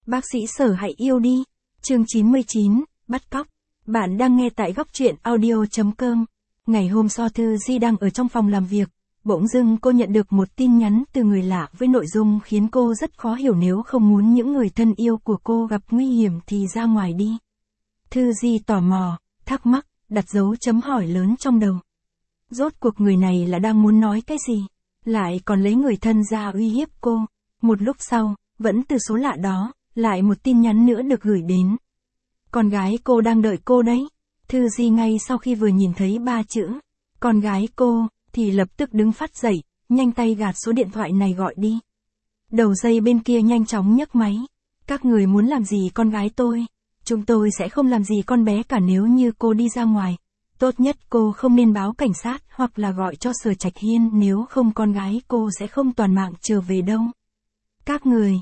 Bác sĩ Sở hãy yêu đi. Chương 99, bắt cóc. Bạn đang nghe tại góc truyện audio.com. Ngày hôm sau Thư Di đang ở trong phòng làm việc, bỗng dưng cô nhận được một tin nhắn từ người lạ với nội dung khiến cô rất khó hiểu. Nếu không muốn những người thân yêu của cô gặp nguy hiểm thì ra ngoài đi. Thư Di tò mò, thắc mắc, đặt dấu chấm hỏi lớn trong đầu. Rốt cuộc người này là đang muốn nói cái gì? Lại còn lấy người thân ra uy hiếp cô. Một lúc sau, vẫn từ số lạ đó, lại một tin nhắn nữa được gửi đến. Con gái cô đang đợi cô đấy. Thư Di ngay sau khi vừa nhìn thấy 3 chữ con gái cô, thì lập tức đứng phát dậy, nhanh tay gạt số điện thoại này gọi đi. Đầu dây bên kia nhanh chóng nhấc máy. Các người muốn làm gì con gái tôi? Chúng tôi sẽ không làm gì con bé cả. Nếu như cô đi ra ngoài, tốt nhất cô không nên báo cảnh sát hoặc là gọi cho Sở Trạch Hiên, nếu không con gái cô sẽ không toàn mạng trở về đâu. Các người,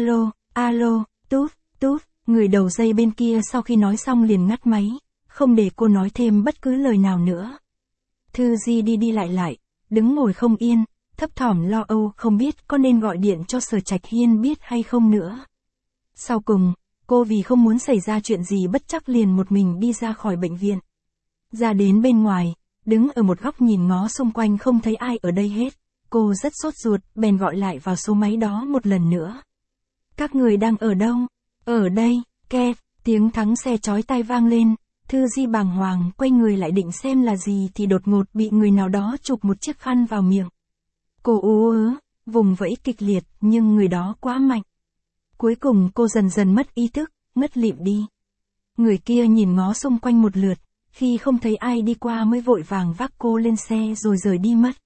alo, tút, người đầu dây bên kia sau khi nói xong liền ngắt máy, không để cô nói thêm bất cứ lời nào nữa. Thư Di đi lại, đứng ngồi không yên, thấp thỏm lo âu không biết có nên gọi điện cho Sở Trạch Hiên biết hay không nữa. Sau cùng, cô vì không muốn xảy ra chuyện gì bất trắc liền một mình đi ra khỏi bệnh viện. Ra đến bên ngoài, đứng ở một góc nhìn ngó xung quanh không thấy ai ở đây hết. Cô rất sốt ruột, bèn gọi lại vào số máy đó một lần nữa. Các người đang ở đâu? Ở đây, kẹt, tiếng thắng xe chói tai vang lên. Thư Di bàng hoàng quay người lại định xem là gì thì đột ngột bị người nào đó chụp một chiếc khăn vào miệng. Cô ú ớ, vùng vẫy kịch liệt nhưng người đó quá mạnh. Cuối cùng cô dần dần mất ý thức, ngất lịm đi. Người kia nhìn ngó xung quanh một lượt, khi không thấy ai đi qua mới vội vàng vác cô lên xe rồi rời đi mất.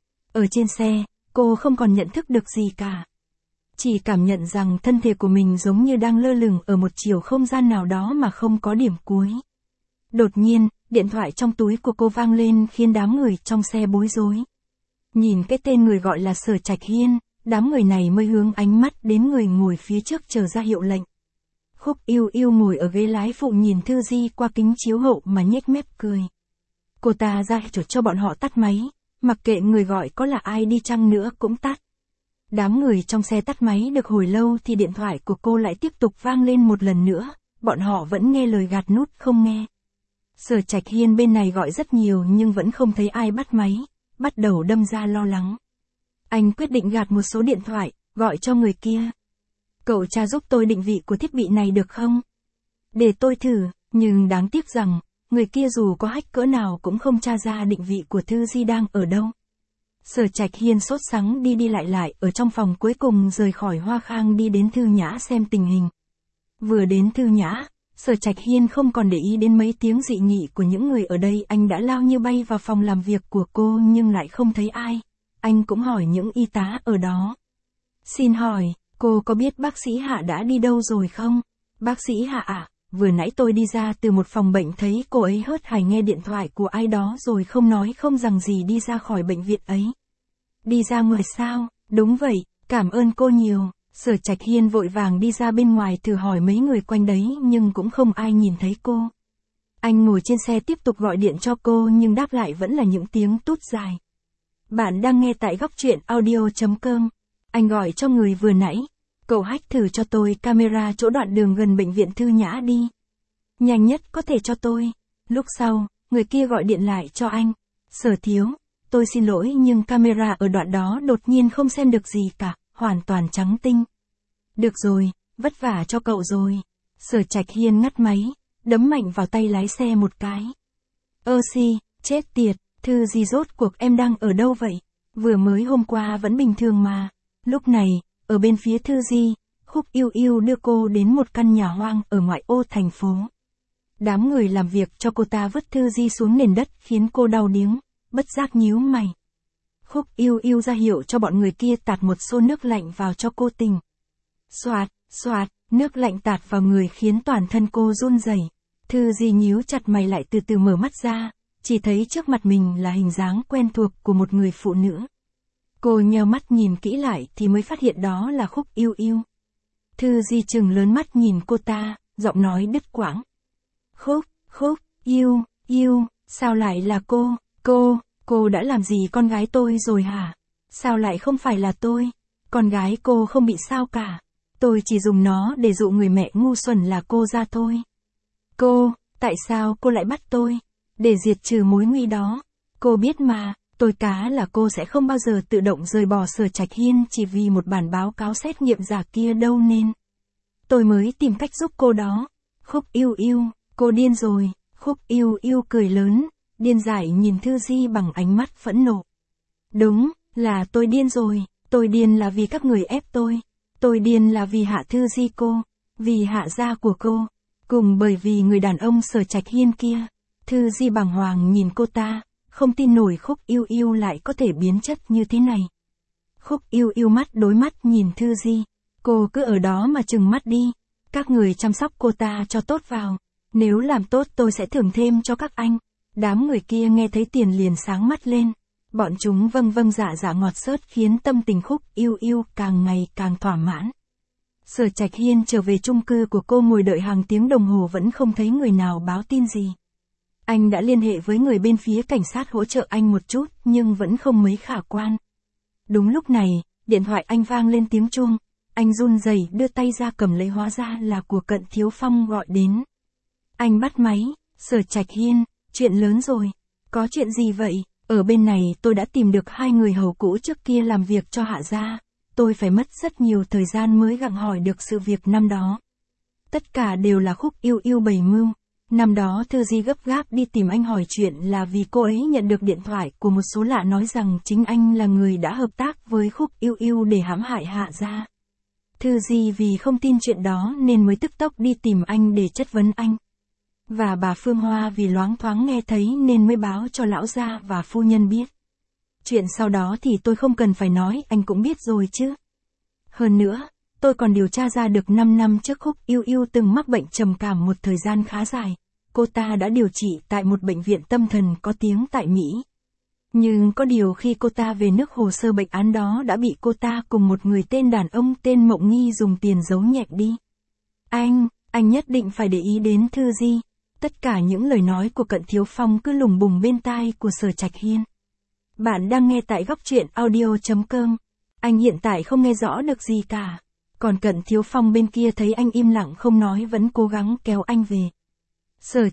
Ở trên xe, cô không còn nhận thức được gì cả. Chỉ cảm nhận rằng thân thể của mình giống như đang lơ lửng ở một chiều không gian nào đó mà không có điểm cuối. Đột nhiên, điện thoại trong túi của cô vang lên khiến đám người trong xe bối rối. Nhìn cái tên người gọi là Sở Trạch Hiên, đám người này mới hướng ánh mắt đến người ngồi phía trước chờ ra hiệu lệnh. Khúc Yêu Yêu ngồi ở ghế lái phụ nhìn Thư Di qua kính chiếu hậu mà nhếch mép cười. Cô ta ra hiệu cho bọn họ tắt máy, mặc kệ người gọi có là ai đi chăng nữa cũng tắt. Đám người trong xe tắt máy được hồi lâu thì điện thoại của cô lại tiếp tục vang lên một lần nữa, bọn họ vẫn nghe lời gạt nút không nghe. Sở Trạch Hiên bên này gọi rất nhiều nhưng vẫn không thấy ai bắt máy, bắt đầu đâm ra lo lắng. Anh quyết định gạt một số điện thoại, gọi cho người kia. Cậu tra giúp tôi định vị của thiết bị này được không? Để tôi thử, nhưng đáng tiếc rằng, người kia dù có hack cỡ nào cũng không tra ra định vị của Thư Di đang ở đâu. Sở Trạch Hiên sốt sắng đi lại ở trong phòng, cuối cùng rời khỏi Hoa Khang đi đến Thư Nhã xem tình hình. Vừa đến Thư Nhã, Sở Trạch Hiên không còn để ý đến mấy tiếng dị nghị của những người ở đây, anh đã lao như bay vào phòng làm việc của cô nhưng lại không thấy ai. Anh cũng hỏi những y tá ở đó. Xin hỏi, cô có biết bác sĩ Hạ đã đi đâu rồi không? Bác sĩ Hạ ạ, vừa nãy tôi đi ra từ một phòng bệnh thấy cô ấy hớt hải nghe điện thoại của ai đó rồi không nói không rằng gì đi ra khỏi bệnh viện ấy. Đi ra ngoài sao? Đúng vậy, cảm ơn cô nhiều. Sở Trạch Hiên vội vàng đi ra bên ngoài thử hỏi mấy người quanh đấy nhưng cũng không ai nhìn thấy cô. Anh ngồi trên xe tiếp tục gọi điện cho cô nhưng đáp lại vẫn là những tiếng tút dài. Bạn đang nghe tại góc truyện audio.com. Anh gọi cho người vừa nãy. Cậu hack thử cho tôi camera chỗ đoạn đường gần bệnh viện Thư Nhã đi. Nhanh nhất có thể cho tôi. Lúc sau, người kia gọi điện lại cho anh. Sở thiếu, tôi xin lỗi nhưng camera ở đoạn đó đột nhiên không xem được gì cả, hoàn toàn trắng tinh. Được rồi, vất vả cho cậu rồi. Sở Trạch Hiên ngắt máy, đấm mạnh vào tay lái xe một cái. Chết tiệt, Thư Di rốt cuộc em đang ở đâu vậy? Vừa mới hôm qua vẫn bình thường mà. Lúc này, ở bên phía Thư Di, Khúc Yêu Yêu đưa cô đến một căn nhà hoang ở ngoại ô thành phố. Đám người làm việc cho cô ta vứt Thư Di xuống nền đất khiến cô đau điếng, bất giác nhíu mày. Khúc Yêu Yêu ra hiệu cho bọn người kia tạt một xô nước lạnh vào cho cô tỉnh. Xoạt, nước lạnh tạt vào người khiến toàn thân cô run rẩy. Thư Di nhíu chặt mày lại từ từ mở mắt ra, chỉ thấy trước mặt mình là hình dáng quen thuộc của một người phụ nữ. Cô nheo mắt nhìn kỹ lại thì mới phát hiện đó là Khúc Yêu Yêu. Thư Di trừng lớn mắt nhìn cô ta, giọng nói đứt quãng. Khúc Yêu, sao lại là cô đã làm gì con gái tôi rồi hả? Sao lại không phải là tôi? Con gái cô không bị sao cả. Tôi chỉ dùng nó để dụ người mẹ ngu xuẩn là cô ra thôi. Cô, tại sao cô lại bắt tôi? Để diệt trừ mối nguy đó. Cô biết mà, tôi cá là cô sẽ không bao giờ tự động rời bỏ Sở Trạch Hiên chỉ vì một bản báo cáo xét nghiệm giả kia đâu nên. Tôi mới tìm cách giúp cô đó. Khúc Yêu Yêu, cô điên rồi. Khúc Yêu Yêu cười lớn, điên dại nhìn Thư Di bằng ánh mắt phẫn nộ. Đúng, là tôi điên rồi. Tôi điên là vì các người ép tôi. Tôi điên là vì Hạ Thư Di cô, vì Hạ gia của cô, cùng bởi vì người đàn ông Sở Trạch Hiên kia. Thư Di bàng hoàng nhìn cô ta, không tin nổi Khúc Yêu Yêu lại có thể biến chất như thế này. Khúc Yêu Yêu mắt đối mắt nhìn Thư Di, cô cứ ở đó mà trừng mắt đi, các người chăm sóc cô ta cho tốt vào, nếu làm tốt tôi sẽ thưởng thêm cho các anh. Đám người kia nghe thấy tiền liền sáng mắt lên, bọn chúng vâng vâng dạ dạ ngọt xớt khiến tâm tình Khúc Yêu Yêu càng ngày càng thỏa mãn. Sở Trạch Hiên trở về chung cư của cô ngồi đợi hàng tiếng đồng hồ vẫn không thấy người nào báo tin gì. Anh đã liên hệ với người bên phía cảnh sát hỗ trợ anh một chút nhưng vẫn không mấy khả quan. Đúng lúc này, điện thoại anh vang lên tiếng chuông. Anh run rẩy đưa tay ra cầm lấy hóa ra là của Cận Thiếu Phong gọi đến. Anh bắt máy, Sở Trạch Hiên, chuyện lớn rồi. Có chuyện gì vậy? Ở bên này tôi đã tìm được 2 người hầu cũ trước kia làm việc cho Hạ gia. Tôi phải mất rất nhiều thời gian mới gặng hỏi được sự việc năm đó. Tất cả đều là Khúc Yêu Yêu bày mưu. Năm đó Thư Di gấp gáp đi tìm anh hỏi chuyện là vì cô ấy nhận được điện thoại của một số lạ nói rằng chính anh là người đã hợp tác với Khúc Yêu Yêu để hãm hại Hạ gia. Thư Di vì không tin chuyện đó nên mới tức tốc đi tìm anh để chất vấn anh. Và bà Phương Hoa vì loáng thoáng nghe thấy nên mới báo cho lão gia và phu nhân biết. Chuyện sau đó thì tôi không cần phải nói, anh cũng biết rồi chứ. Hơn nữa, tôi còn điều tra ra được 5 năm trước Khúc Yêu Yêu từng mắc bệnh trầm cảm một thời gian khá dài. Cô ta đã điều trị tại một bệnh viện tâm thần có tiếng tại Mỹ. Nhưng có điều khi cô ta về nước hồ sơ bệnh án đó đã bị cô ta cùng một người tên đàn ông tên Mộng Nghi dùng tiền giấu nhẹm đi. Anh nhất định phải để ý đến Thư Di. Tất cả những lời nói của Cận Thiếu Phong cứ lùng bùng bên tai của Sở Trạch Hiên. Bạn đang nghe tại góc truyện audio.com. Anh hiện tại không nghe rõ được gì cả. Còn Cận Thiếu Phong bên kia thấy anh im lặng không nói vẫn cố gắng kéo anh về. Sở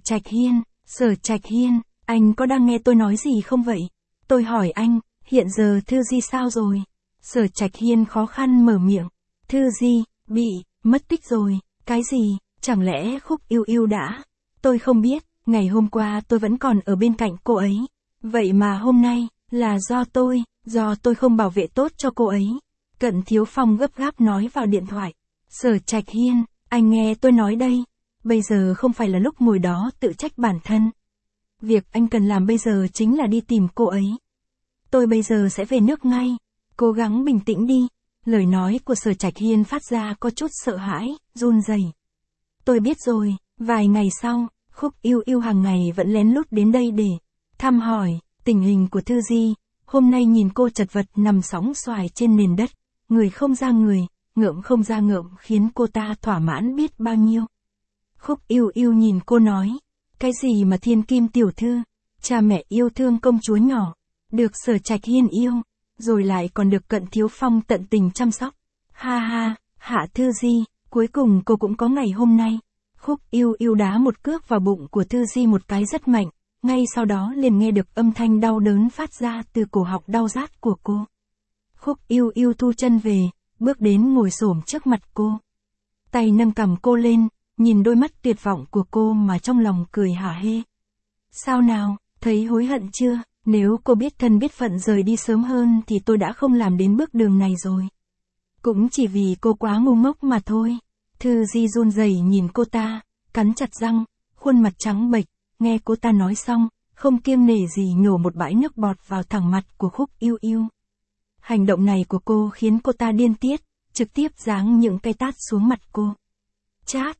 Trạch Hiên, anh có đang nghe tôi nói gì không vậy? Tôi hỏi anh, hiện giờ Thư Di sao rồi? Sở Trạch Hiên khó khăn mở miệng. Thư Di, bị, mất tích rồi, cái gì, chẳng lẽ Khúc Yêu Yêu đã? Tôi không biết, ngày hôm qua tôi vẫn còn ở bên cạnh cô ấy. Vậy mà hôm nay, là do tôi không bảo vệ tốt cho cô ấy. Cận Thiếu Phong gấp gáp nói vào điện thoại. Sở Trạch Hiên, anh nghe tôi nói đây. Bây giờ không phải là lúc ngồi đó tự trách bản thân. Việc anh cần làm bây giờ chính là đi tìm cô ấy. Tôi bây giờ sẽ về nước ngay. Cố gắng bình tĩnh đi. Lời nói của Sở Trạch Hiên phát ra có chút sợ hãi, run rẩy. Tôi biết rồi. Vài ngày sau, Khúc Yêu Yêu hàng ngày vẫn lén lút đến đây để thăm hỏi tình hình của Thư Di. Hôm nay nhìn cô chật vật nằm sóng xoài trên nền đất, người không ra người, ngợm không ra ngợm khiến cô ta thỏa mãn biết bao nhiêu. Khúc Yêu Yêu nhìn cô nói, cái gì mà thiên kim tiểu thư, cha mẹ yêu thương công chúa nhỏ, được Sở Trạch Hiên yêu, rồi lại còn được Cận Thiếu Phong tận tình chăm sóc. Ha ha, Hạ Thư Di, cuối cùng cô cũng có ngày hôm nay. Khúc Yêu Yêu đá một cước vào bụng của Thư Di một cái rất mạnh, ngay sau đó liền nghe được âm thanh đau đớn phát ra từ cổ họng đau rát của cô. Khúc Yêu Yêu thu chân về, bước đến ngồi xổm trước mặt cô. Tay nâng cằm cô lên, nhìn đôi mắt tuyệt vọng của cô mà trong lòng cười hả hê. Sao nào, thấy hối hận chưa? Nếu cô biết thân biết phận rời đi sớm hơn thì tôi đã không làm đến bước đường này rồi. Cũng chỉ vì cô quá ngu ngốc mà thôi. Thư Di run rẩy nhìn cô ta, cắn chặt răng, khuôn mặt trắng bệch, nghe cô ta nói xong, không kiêng nể gì nhổ một bãi nước bọt vào thẳng mặt của Khúc Yêu Yêu. Hành động này của cô khiến cô ta điên tiết, trực tiếp giáng những cái tát xuống mặt cô. Chát,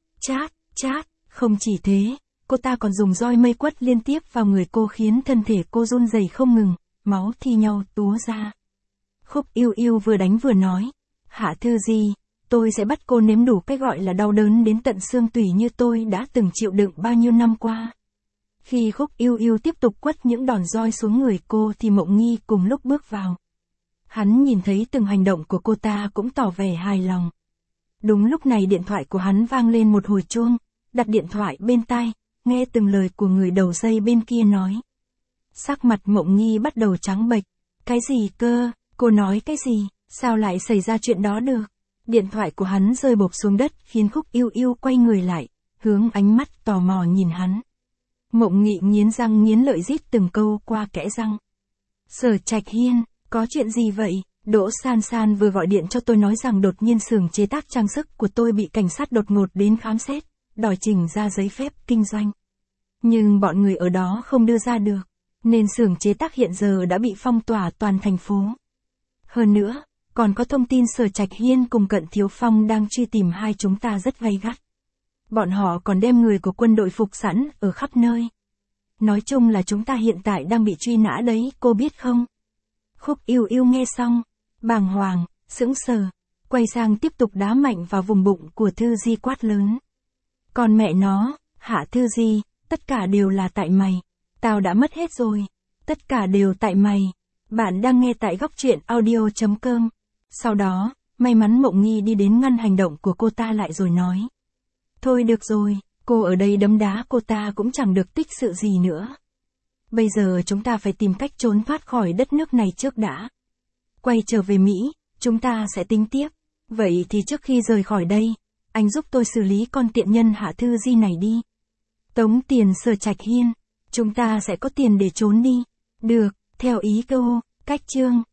không chỉ thế, cô ta còn dùng roi mây quất liên tiếp vào người cô khiến thân thể cô run rẩy không ngừng, máu thi nhau túa ra. Khúc Yêu Yêu vừa đánh vừa nói, Hạ Thư Di, tôi sẽ bắt cô nếm đủ cái gọi là đau đớn đến tận xương tủy như tôi đã từng chịu đựng bao nhiêu năm qua. Khi Khúc Yêu Yêu tiếp tục quất những đòn roi xuống người cô thì Mộng Nghi cùng lúc bước vào. Hắn nhìn thấy từng hành động của cô ta cũng tỏ vẻ hài lòng. Đúng lúc này điện thoại của hắn vang lên một hồi chuông, đặt điện thoại bên tai, nghe từng lời của người đầu dây bên kia nói. Sắc mặt Mộng Nghi bắt đầu trắng bệch. Cái gì cơ, cô nói cái gì, sao lại xảy ra chuyện đó được? Điện thoại của hắn rơi bộp xuống đất khiến Khúc Yêu Yêu quay người lại, hướng ánh mắt tò mò nhìn hắn. Mộng Nghị nghiến răng nghiến lợi rít từng câu qua kẽ răng. Sở Trạch Hiên, có chuyện gì vậy? Đỗ San San vừa gọi điện cho tôi nói rằng đột nhiên xưởng chế tác trang sức của tôi bị cảnh sát đột ngột đến khám xét, đòi chỉnh ra giấy phép kinh doanh. Nhưng bọn người ở đó không đưa ra được, nên xưởng chế tác hiện giờ đã bị phong tỏa toàn thành phố. Hơn nữa, còn có thông tin Sở Trạch Hiên cùng Cận Thiếu Phong đang truy tìm hai chúng ta rất gay gắt. Bọn họ còn đem người của quân đội phục sẵn ở khắp nơi. Nói chung là chúng ta hiện tại đang bị truy nã đấy, cô biết không? Khúc Yêu Yêu nghe xong, bàng hoàng, sững sờ, quay sang tiếp tục đá mạnh vào vùng bụng của Thư Di quát lớn. Còn mẹ nó, Hạ Thư Di, tất cả đều là tại mày. Tao đã mất hết rồi. Tất cả đều tại mày. Bạn đang nghe tại góc truyện audio.com. Sau đó, may mắn Mộng Nghi đi đến ngăn hành động của cô ta lại rồi nói. Thôi được rồi, cô ở đây đấm đá cô ta cũng chẳng được tích sự gì nữa. Bây giờ chúng ta phải tìm cách trốn thoát khỏi đất nước này trước đã. Quay trở về Mỹ, chúng ta sẽ tính tiếp. Vậy thì trước khi rời khỏi đây, anh giúp tôi xử lý con tiện nhân Hạ Thư Di này đi. Tống tiền Sở Trạch Hiên, chúng ta sẽ có tiền để trốn đi. Được, theo ý cô, cách chương.